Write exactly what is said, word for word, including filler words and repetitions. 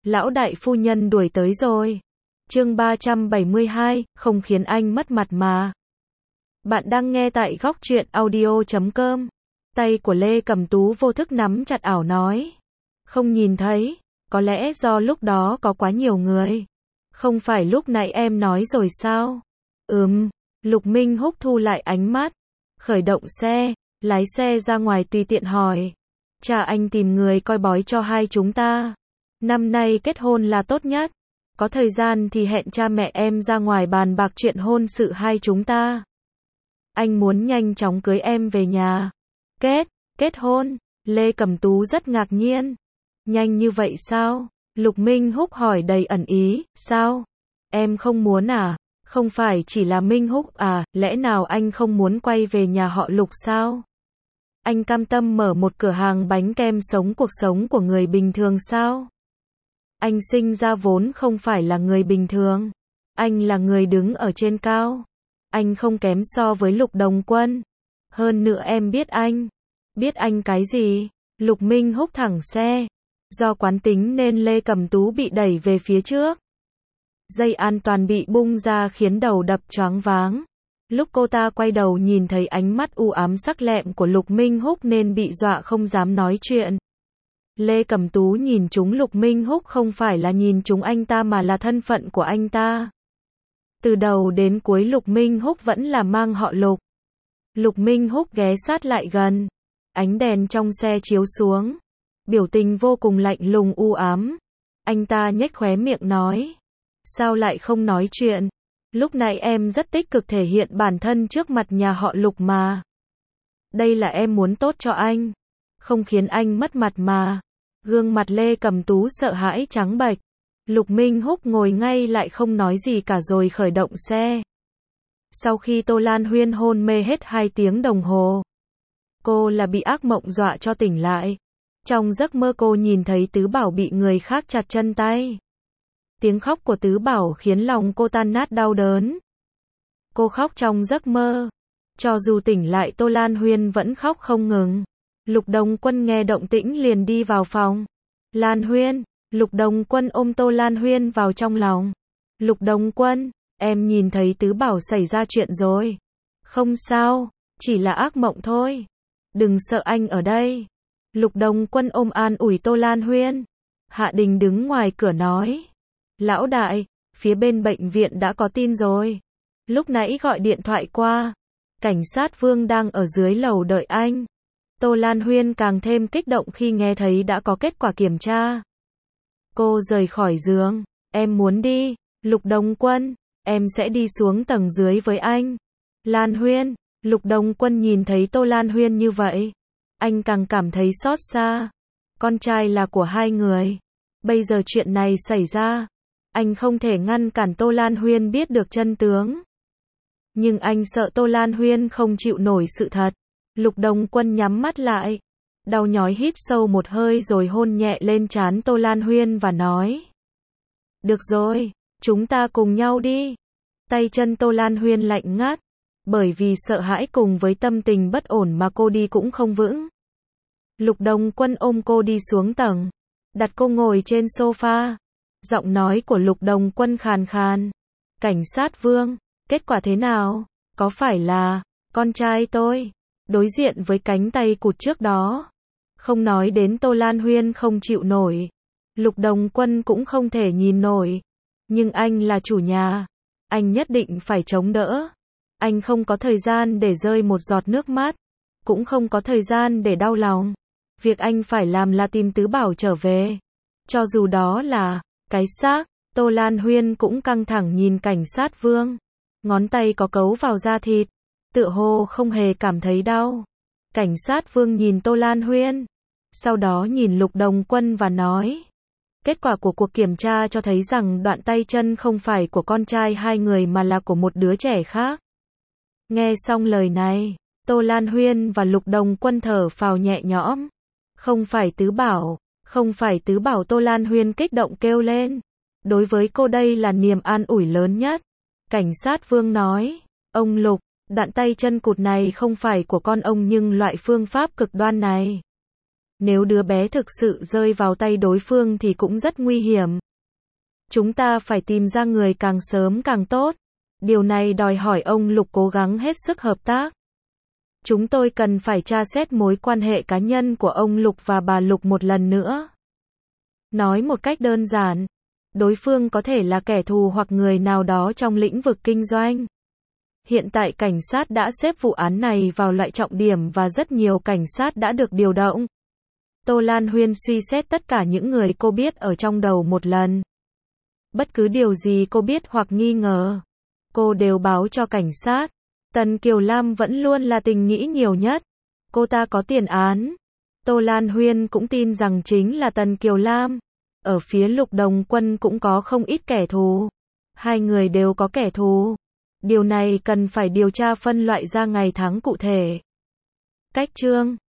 Lão đại phu nhân đuổi tới rồi. Chương ba trăm bảy mươi hai, không khiến anh mất mặt mà. Bạn đang nghe tại góc truyện audio chấm com. Tay của Lê Cẩm Tú vô thức nắm chặt ảo nói. Không nhìn thấy, có lẽ do lúc đó có quá nhiều người. Không phải lúc nãy em nói rồi sao? Ừm, Lục Minh Húc thu lại ánh mắt. Khởi động xe, lái xe ra ngoài tùy tiện hỏi. Cha anh tìm người coi bói cho hai chúng ta. Năm nay kết hôn là tốt nhất. Có thời gian thì hẹn cha mẹ em ra ngoài bàn bạc chuyện hôn sự hai chúng ta. Anh muốn nhanh chóng cưới em về nhà. Kết, kết hôn. Lê Cẩm Tú rất ngạc nhiên. Nhanh như vậy sao? Lục Minh Húc hỏi đầy ẩn ý. Sao? Em không muốn à? Không phải chỉ là Minh Húc à? Lẽ nào anh không muốn quay về nhà họ Lục sao? Anh cam tâm mở một cửa hàng bánh kem sống cuộc sống của người bình thường sao? Anh sinh ra vốn không phải là người bình thường. Anh là người đứng ở trên cao. Anh không kém so với Lục Đồng Quân. Hơn nữa em biết anh. Biết anh cái gì? Lục Minh Húc thẳng xe. Do quán tính nên Lê Cẩm Tú bị đẩy về phía trước. Dây an toàn bị bung ra khiến đầu đập choáng váng. Lúc cô ta quay đầu nhìn thấy ánh mắt u ám sắc lẹm của Lục Minh Húc nên bị dọa không dám nói chuyện. Lê Cẩm Tú nhìn trúng Lục Minh Húc không phải là nhìn trúng anh ta mà là thân phận của anh ta. Từ đầu đến cuối Lục Minh Húc vẫn là mang họ Lục. Lục Minh Húc ghé sát lại gần. Ánh đèn trong xe chiếu xuống. Biểu tình vô cùng lạnh lùng u ám. Anh ta nhếch khóe miệng nói. Sao lại không nói chuyện? Lúc nãy em rất tích cực thể hiện bản thân trước mặt nhà họ Lục mà. Đây là em muốn tốt cho anh. Không khiến anh mất mặt mà. Gương mặt Lê Cẩm Tú sợ hãi trắng bệch. Lục Minh Húc ngồi ngay lại không nói gì cả rồi khởi động xe. Sau khi Tô Lan Huyên hôn mê hết hai tiếng đồng hồ. Cô là bị ác mộng dọa cho tỉnh lại. Trong giấc mơ cô nhìn thấy Tứ Bảo bị người khác chặt chân tay. Tiếng khóc của Tứ Bảo khiến lòng cô tan nát đau đớn. Cô khóc trong giấc mơ. Cho dù tỉnh lại Tô Lan Huyên vẫn khóc không ngừng. Lục Đồng Quân nghe động tĩnh liền đi vào phòng. Lan Huyên, Lục Đồng Quân ôm Tô Lan Huyên vào trong lòng. Lục Đồng Quân, em nhìn thấy Tứ Bảo xảy ra chuyện rồi. Không sao, chỉ là ác mộng thôi. Đừng sợ anh ở đây. Lục Đồng Quân ôm an ủi Tô Lan Huyên. Hạ Đình đứng ngoài cửa nói. Lão đại, phía bên bệnh viện đã có tin rồi. Lúc nãy gọi điện thoại qua. Cảnh sát Vương đang ở dưới lầu đợi anh. Tô Lan Huyên càng thêm kích động khi nghe thấy đã có kết quả kiểm tra. Cô rời khỏi giường. Em muốn đi. Lục Đồng Quân, em sẽ đi xuống tầng dưới với anh. Lan Huyên, Lục Đồng Quân nhìn thấy Tô Lan Huyên như vậy. Anh càng cảm thấy xót xa. Con trai là của hai người. Bây giờ chuyện này xảy ra. Anh không thể ngăn cản Tô Lan Huyên biết được chân tướng. Nhưng anh sợ Tô Lan Huyên không chịu nổi sự thật. Lục Đồng Quân nhắm mắt lại. Đau nhói hít sâu một hơi rồi hôn nhẹ lên trán Tô Lan Huyên và nói. Được rồi, chúng ta cùng nhau đi. Tay chân Tô Lan Huyên lạnh ngắt. Bởi vì sợ hãi cùng với tâm tình bất ổn mà cô đi cũng không vững. Lục Đồng Quân ôm cô đi xuống tầng. Đặt cô ngồi trên sofa. Giọng nói của Lục Đồng Quân khàn khàn. Cảnh sát Vương, kết quả thế nào? Có phải là con trai tôi? Đối diện với cánh tay cụt trước đó. Không nói đến Tô Lan Huyên không chịu nổi. Lục Đồng Quân cũng không thể nhìn nổi. Nhưng anh là chủ nhà. Anh nhất định phải chống đỡ. Anh không có thời gian để rơi một giọt nước mắt. Cũng không có thời gian để đau lòng. Việc anh phải làm là tìm Tứ Bảo trở về. Cho dù đó là cái xác. Tô Lan Huyên cũng căng thẳng nhìn cảnh sát Vương. Ngón tay có cấu vào da thịt. Tựa hồ không hề cảm thấy đau. Cảnh sát Vương nhìn Tô Lan Huyên. Sau đó nhìn Lục Đồng Quân và nói. Kết quả của cuộc kiểm tra cho thấy rằng đoạn tay chân không phải của con trai hai người mà là của một đứa trẻ khác. Nghe xong lời này, Tô Lan Huyên và Lục Đồng Quân thở phào nhẹ nhõm. Không phải Tứ Bảo, không phải Tứ Bảo. Tô Lan Huyên kích động kêu lên. Đối với cô đây là niềm an ủi lớn nhất. Cảnh sát Vương nói. Ông Lục, đoạn tay chân cụt này không phải của con ông nhưng loại phương pháp cực đoan này. Nếu đứa bé thực sự rơi vào tay đối phương thì cũng rất nguy hiểm. Chúng ta phải tìm ra người càng sớm càng tốt. Điều này đòi hỏi ông Lục cố gắng hết sức hợp tác. Chúng tôi cần phải tra xét mối quan hệ cá nhân của ông Lục và bà Lục một lần nữa. Nói một cách đơn giản, đối phương có thể là kẻ thù hoặc người nào đó trong lĩnh vực kinh doanh. Hiện tại cảnh sát đã xếp vụ án này vào loại trọng điểm và rất nhiều cảnh sát đã được điều động. Tô Lan Huyên suy xét tất cả những người cô biết ở trong đầu một lần. Bất cứ điều gì cô biết hoặc nghi ngờ, cô đều báo cho cảnh sát. Tần Kiều Lam vẫn luôn là tình nghĩ nhiều nhất. Cô ta có tiền án. Tô Lan Huyên cũng tin rằng chính là Tần Kiều Lam. Ở phía Lục Đồng Quân cũng có không ít kẻ thù. Hai người đều có kẻ thù. Điều này cần phải điều tra phân loại ra ngày tháng cụ thể. Cách chương